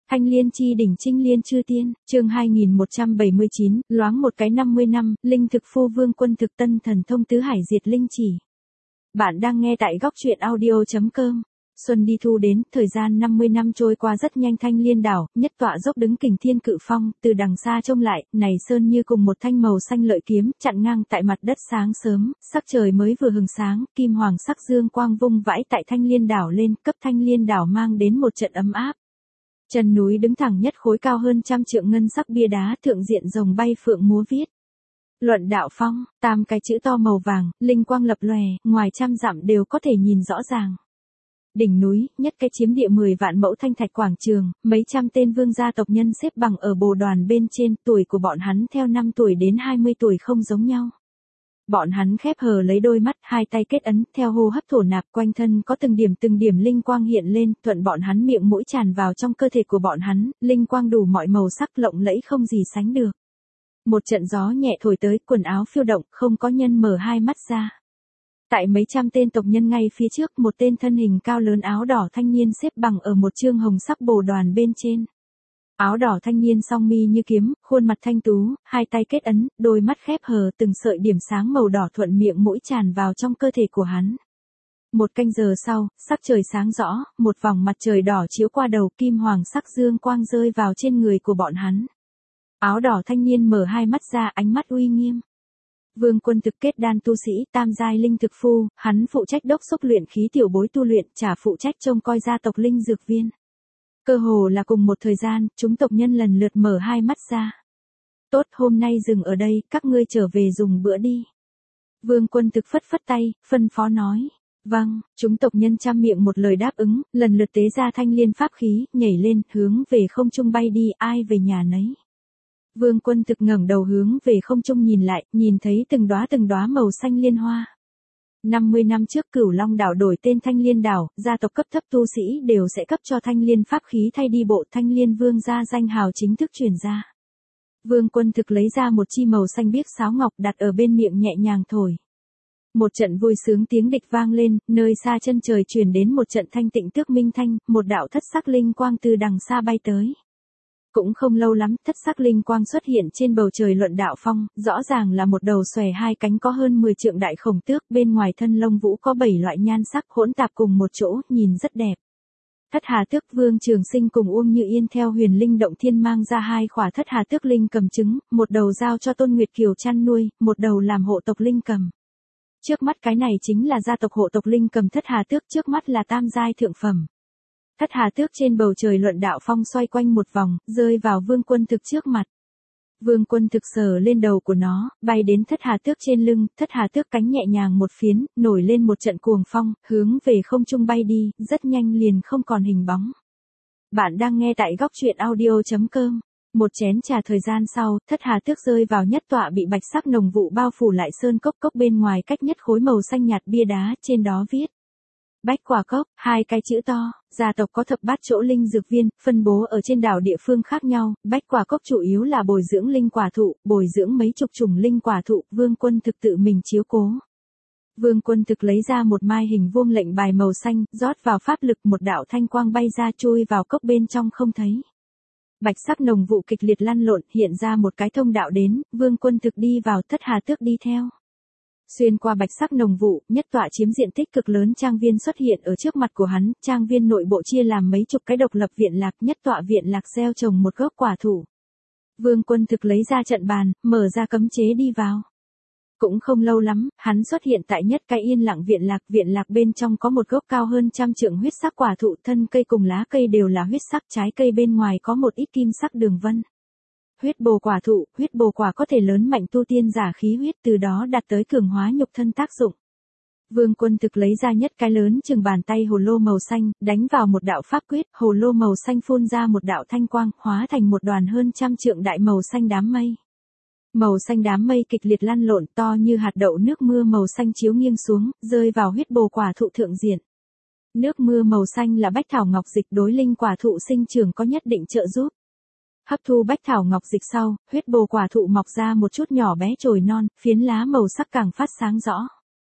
Thanh liên chi đỉnh trinh liên chư tiên, chương 2179, loáng một cái 50 năm, linh thực phu vương quân thực tân thần thông tứ hải diệt linh chỉ. Bạn đang nghe tại góc truyện audio.com. Xuân đi thu đến, thời gian 50 năm trôi qua rất nhanh. Thanh liên đảo, nhất tọa dốc đứng kình thiên cự phong, từ đằng xa trông lại, này sơn như cùng một thanh màu xanh lợi kiếm, chặn ngang tại mặt đất sáng sớm, sắc trời mới vừa hừng sáng, kim hoàng sắc dương quang vung vãi tại thanh liên đảo lên, cấp thanh liên đảo mang đến một trận ấm áp. Chân núi đứng thẳng nhất khối cao hơn 100 trượng ngân sắc bia đá, thượng diện rồng bay phượng múa viết. Luận đạo phong, 8 cái chữ to màu vàng, linh quang lập lòe, ngoài 100 dặm đều có thể nhìn rõ ràng. Đỉnh núi, nhất cái chiếm địa 10 vạn mẫu thanh thạch quảng trường, mấy trăm tên vương gia tộc nhân xếp bằng ở bồ đoàn bên trên, tuổi của bọn hắn theo 5 tuổi đến 20 tuổi không giống nhau. Bọn hắn khép hờ lấy đôi mắt, hai tay kết ấn, theo hô hấp thổ nạp, quanh thân có từng điểm linh quang hiện lên, thuận bọn hắn miệng mũi tràn vào trong cơ thể của bọn hắn, linh quang đủ mọi màu sắc lộng lẫy không gì sánh được. Một trận gió nhẹ thổi tới, quần áo phiêu động, không có nhân mở hai mắt ra. Tại mấy trăm tên tộc nhân ngay phía trước, một tên thân hình cao lớn áo đỏ thanh niên xếp bằng ở một chương hồng sắc bồ đoàn bên trên. Áo đỏ thanh niên song mi như kiếm, khuôn mặt thanh tú, hai tay kết ấn, đôi mắt khép hờ, từng sợi điểm sáng màu đỏ thuận miệng mũi tràn vào trong cơ thể của hắn. Một canh giờ sau, sắc trời sáng rõ, một vòng mặt trời đỏ chiếu qua đầu, kim hoàng sắc dương quang rơi vào trên người của bọn hắn. Áo đỏ thanh niên mở hai mắt ra, ánh mắt uy nghiêm. Vương quân thực kết đan tu sĩ, tam giai linh thực phu, hắn phụ trách đốc xúc luyện khí tiểu bối tu luyện, chả phụ trách trông coi gia tộc linh dược viên. Cơ hồ là cùng một thời gian, chúng tộc nhân lần lượt mở hai mắt ra. Tốt, hôm nay dừng ở đây, các ngươi trở về dùng bữa đi. Vương quân thực phất phất tay, phân phó nói. Vâng, chúng tộc nhân trăm miệng một lời đáp ứng, lần lượt tế ra thanh liên pháp khí, nhảy lên, hướng về không trung bay đi, ai về nhà nấy. Vương quân thực ngẩng đầu hướng về không trung nhìn lại, nhìn thấy từng đóa màu xanh liên hoa. 50 năm trước Cửu Long đảo đổi tên Thanh Liên đảo, gia tộc cấp thấp tu sĩ đều sẽ cấp cho Thanh Liên pháp khí thay đi bộ, Thanh Liên vương gia danh hào chính thức truyền ra. Vương quân thực lấy ra một chi màu xanh biếc sáo ngọc đặt ở bên miệng nhẹ nhàng thổi. Một trận vui sướng tiếng địch vang lên, nơi xa chân trời truyền đến một trận thanh tịnh tước minh thanh, một đạo thất sắc linh quang từ đằng xa bay tới. Cũng không lâu lắm, thất sắc linh quang xuất hiện trên bầu trời luận đạo phong, rõ ràng là một đầu xòe hai cánh có hơn 10 trượng đại khổng tước, bên ngoài thân lông vũ có 7 loại nhan sắc hỗn tạp cùng một chỗ, nhìn rất đẹp. Thất hà tước Vương Trường Sinh cùng Uông Như Yên theo Huyền Linh Động Thiên mang ra 2 khỏa thất hà tước linh cầm trứng, một đầu giao cho Tôn Nguyệt Kiều chăn nuôi, một đầu làm hộ tộc linh cầm. Trước mắt cái này chính là gia tộc hộ tộc linh cầm thất hà tước, trước mắt là tam giai thượng phẩm. Thất hà tước trên bầu trời luận đạo phong xoay quanh một vòng, rơi vào vương quân thực trước mặt. Vương quân thực sờ lên đầu của nó, bay đến thất hà tước trên lưng, thất hà tước cánh nhẹ nhàng một phiến, nổi lên một trận cuồng phong, hướng về không trung bay đi, rất nhanh liền không còn hình bóng. Bạn đang nghe tại góc truyện audio.com. Một chén trà thời gian sau, thất hà tước rơi vào nhất tọa bị bạch sắc nồng vụ bao phủ lại sơn cốc, cốc bên ngoài cách nhất khối màu xanh nhạt bia đá, trên đó viết. Bách quả cốc, 2 cái chữ to, gia tộc có thập bát chỗ linh dược viên, phân bố ở trên đảo địa phương khác nhau, bách quả cốc chủ yếu là bồi dưỡng linh quả thụ, bồi dưỡng mấy chục chủng linh quả thụ, vương quân thực tự mình chiếu cố. Vương quân thực lấy ra một mai hình vuông lệnh bài màu xanh, rót vào pháp lực, một đạo thanh quang bay ra chui vào cốc bên trong không thấy. Bạch sắc nồng vụ kịch liệt lăn lộn, hiện ra một cái thông đạo đến, vương quân thực đi vào, thất hà tước đi theo. Xuyên qua bạch sắc nồng vụ, nhất tọa chiếm diện tích cực lớn trang viên xuất hiện ở trước mặt của hắn, trang viên nội bộ chia làm mấy chục cái độc lập viện lạc, nhất tọa viện lạc gieo trồng một gốc quả thụ. Vương quân thực lấy ra trận bàn, mở ra cấm chế đi vào. Cũng không lâu lắm, hắn xuất hiện tại nhất cái yên lặng viện lạc bên trong có một gốc cao hơn 100 trượng huyết sắc quả thụ, thân cây cùng lá cây đều là huyết sắc, trái cây bên ngoài có một ít kim sắc đường vân. Huyết bồ quả thụ, huyết bồ quả có thể lớn mạnh tu tiên giả khí huyết, từ đó đạt tới cường hóa nhục thân tác dụng. Vương quân thực lấy ra nhất cái lớn chừng bàn tay hồ lô màu xanh, đánh vào một đạo pháp quyết, hồ lô màu xanh phun ra một đạo thanh quang, hóa thành một đoàn hơn 100 trượng đại màu xanh đám mây. Màu xanh đám mây kịch liệt lăn lộn, to như hạt đậu, nước mưa màu xanh chiếu nghiêng xuống, rơi vào huyết bồ quả thụ thượng diện. Nước mưa màu xanh là bách thảo ngọc dịch, đối linh quả thụ sinh trưởng có nhất định trợ giúp. Hấp thu bách thảo ngọc dịch sau, huyết bồ quả thụ mọc ra một chút nhỏ bé chồi non, phiến lá màu sắc càng phát sáng rõ.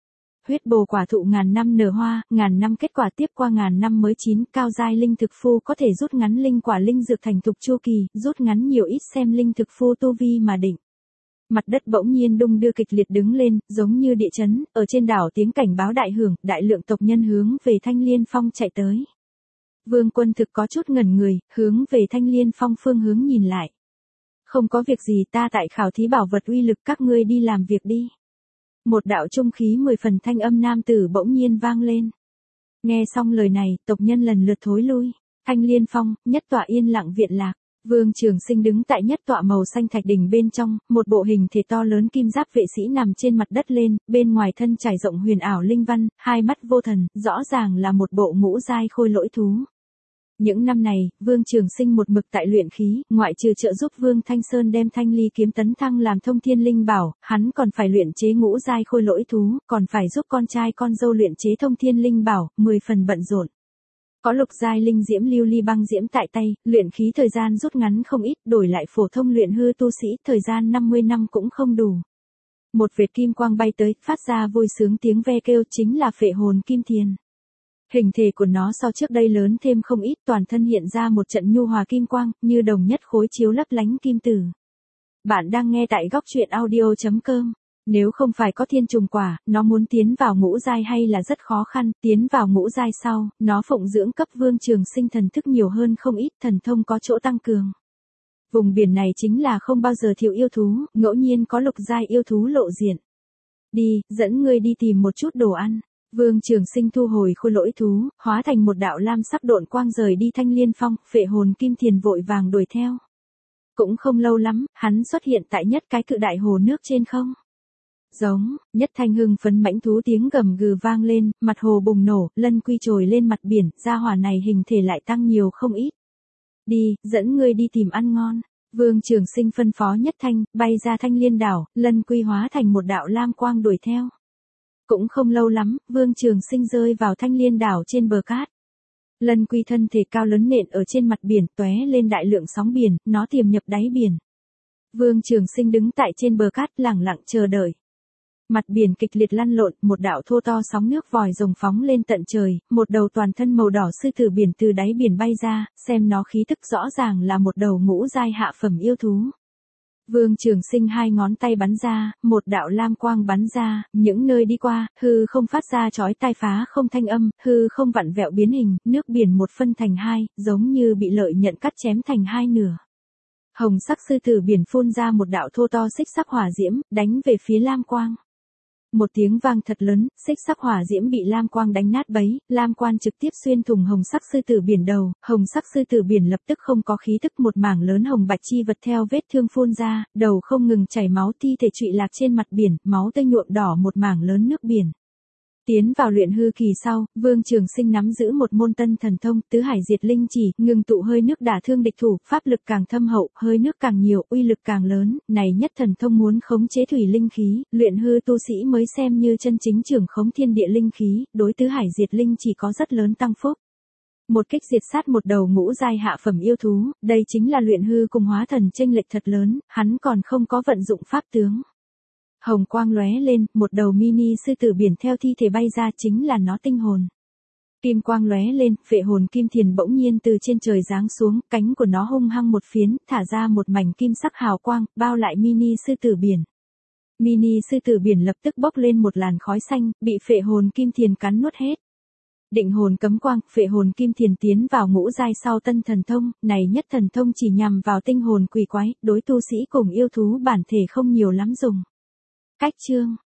huyết bồ quả thụ ngàn năm nở hoa, ngàn năm kết quả tiếp qua ngàn năm mới chín, cao giai linh thực phu có thể rút ngắn linh quả linh dược thành thục chu kỳ, rút ngắn nhiều ít xem linh thực phu tu vi mà định. Mặt đất bỗng nhiên đung đưa kịch liệt đứng lên, giống như địa chấn, ở trên đảo tiếng cảnh báo đại hưởng, đại lượng tộc nhân hướng về Thanh Liên Phong chạy tới. Vương Quân Thực có chút ngẩn người, hướng về Thanh Liên Phong phương hướng nhìn lại. Không có việc gì, ta tại khảo thí bảo vật uy lực, các ngươi đi làm việc đi. Một đạo trung khí 10 phần thanh âm nam tử bỗng nhiên vang lên. Nghe xong lời này, tộc nhân lần lượt thối lui. Thanh Liên Phong, nhất tọa yên lặng viện lạc. Vương Trường Sinh đứng tại nhất tọa màu xanh thạch đỉnh bên trong, một bộ hình thể to lớn kim giáp vệ sĩ nằm trên mặt đất lên, bên ngoài thân trải rộng huyền ảo linh văn, hai mắt vô thần, rõ ràng là một bộ ngũ giai khôi lỗi thú. Những năm này, Vương Trường Sinh một mực tại luyện khí, ngoại trừ trợ giúp Vương Thanh Sơn đem Thanh Ly kiếm tấn thăng làm thông thiên linh bảo, hắn còn phải luyện chế ngũ giai khôi lỗi thú, còn phải giúp con trai con dâu luyện chế thông thiên linh bảo, 10 phần bận rộn. Có lục giai linh diễm lưu ly băng diễm tại tay, luyện khí thời gian rút ngắn không ít, đổi lại phổ thông luyện hư tu sĩ, thời gian 50 năm cũng không đủ. Một vệt kim quang bay tới, phát ra vui sướng tiếng ve kêu, chính là phệ hồn kim thiền. Hình thể của nó so trước đây lớn thêm không ít, toàn thân hiện ra một trận nhu hòa kim quang, như đồng nhất khối chiếu lấp lánh kim tử. Bạn đang nghe tại góc truyện audio.com. Nếu không phải có thiên trùng quả, nó muốn tiến vào ngũ giai hay là rất khó khăn, tiến vào ngũ giai sau, nó phụng dưỡng cấp Vương Trường Sinh thần thức nhiều hơn không ít, thần thông có chỗ tăng cường. Vùng biển này chính là không bao giờ thiếu yêu thú, ngẫu nhiên có lục giai yêu thú lộ diện. Đi, dẫn ngươi đi tìm một chút đồ ăn. Vương Trường Sinh thu hồi khôi lỗi thú, hóa thành một đạo lam sắc độn quang rời đi Thanh Liên Phong, phệ hồn kim thiền vội vàng đuổi theo. Cũng không lâu lắm, hắn xuất hiện tại nhất cái cự đại hồ nước trên không. Giống, nhất thanh hưng phấn mãnh thú tiếng gầm gừ vang lên, mặt hồ bùng nổ, lân quy trồi lên mặt biển, gia hỏa này hình thể lại tăng nhiều không ít. Đi, dẫn ngươi đi tìm ăn ngon. Vương Trường Sinh phân phó nhất thanh, bay ra Thanh Liên đảo, lân quy hóa thành một đạo lam quang đuổi theo. Cũng không lâu lắm, Vương Trường Sinh rơi vào Thanh Liên đảo trên bờ cát. Lân quy thân thể cao lớn nện ở trên mặt biển, tóe lên đại lượng sóng biển, nó tiềm nhập đáy biển. Vương Trường Sinh đứng tại trên bờ cát lẳng lặng chờ đợi. Mặt biển kịch liệt lăn lộn, một đạo thô to sóng nước vòi rồng phóng lên tận trời, một đầu toàn thân màu đỏ sư tử biển từ đáy biển bay ra, xem nó khí tức rõ ràng là một đầu ngũ giai hạ phẩm yêu thú. Vương Trường Sinh hai ngón tay bắn ra, một đạo lam quang bắn ra, những nơi đi qua, hư không phát ra chói tai phá không thanh âm, hư không vặn vẹo biến hình, nước biển một phân thành hai, giống như bị lợi nhận cắt chém thành hai nửa. Hồng sắc sư tử biển phun ra một đạo thô to xích sắc hỏa diễm, đánh về phía lam quang. Một tiếng vang thật lớn, xích sắc hỏa diễm bị lam quang đánh nát bấy, lam quang trực tiếp xuyên thủng hồng sắc sư tử biển đầu, hồng sắc sư tử biển lập tức không có khí tức, một mảng lớn hồng bạch chi vật theo vết thương phun ra, đầu không ngừng chảy máu, thi thể trụy lạc trên mặt biển, máu tươi nhuộm đỏ một mảng lớn nước biển. Tiến vào luyện hư kỳ sau, Vương Trường Sinh nắm giữ một môn tân thần thông, tứ hải diệt linh chỉ, ngừng tụ hơi nước đả thương địch thủ, pháp lực càng thâm hậu, hơi nước càng nhiều, uy lực càng lớn, này nhất thần thông muốn khống chế thủy linh khí, luyện hư tu sĩ mới xem như chân chính trưởng khống thiên địa linh khí, đối tứ hải diệt linh chỉ có rất lớn tăng phúc. Một kích diệt sát một đầu ngũ giai hạ phẩm yêu thú, đây chính là luyện hư cùng hóa thần chênh lệch thật lớn, hắn còn không có vận dụng pháp tướng. Hồng quang lóe lên, một đầu mini sư tử biển theo thi thể bay ra, chính là nó tinh hồn. Kim quang lóe lên, phệ hồn kim thiền bỗng nhiên từ trên trời giáng xuống, cánh của nó hung hăng một phiến, thả ra một mảnh kim sắc hào quang, bao lại mini sư tử biển. Mini sư tử biển lập tức bốc lên một làn khói xanh, bị phệ hồn kim thiền cắn nuốt hết. Định hồn cấm quang, phệ hồn kim thiền tiến vào ngũ giai sau tân thần thông, này nhất thần thông chỉ nhằm vào tinh hồn quỷ quái, đối tu sĩ cùng yêu thú bản thể không nhiều lắm dùng. Cách chương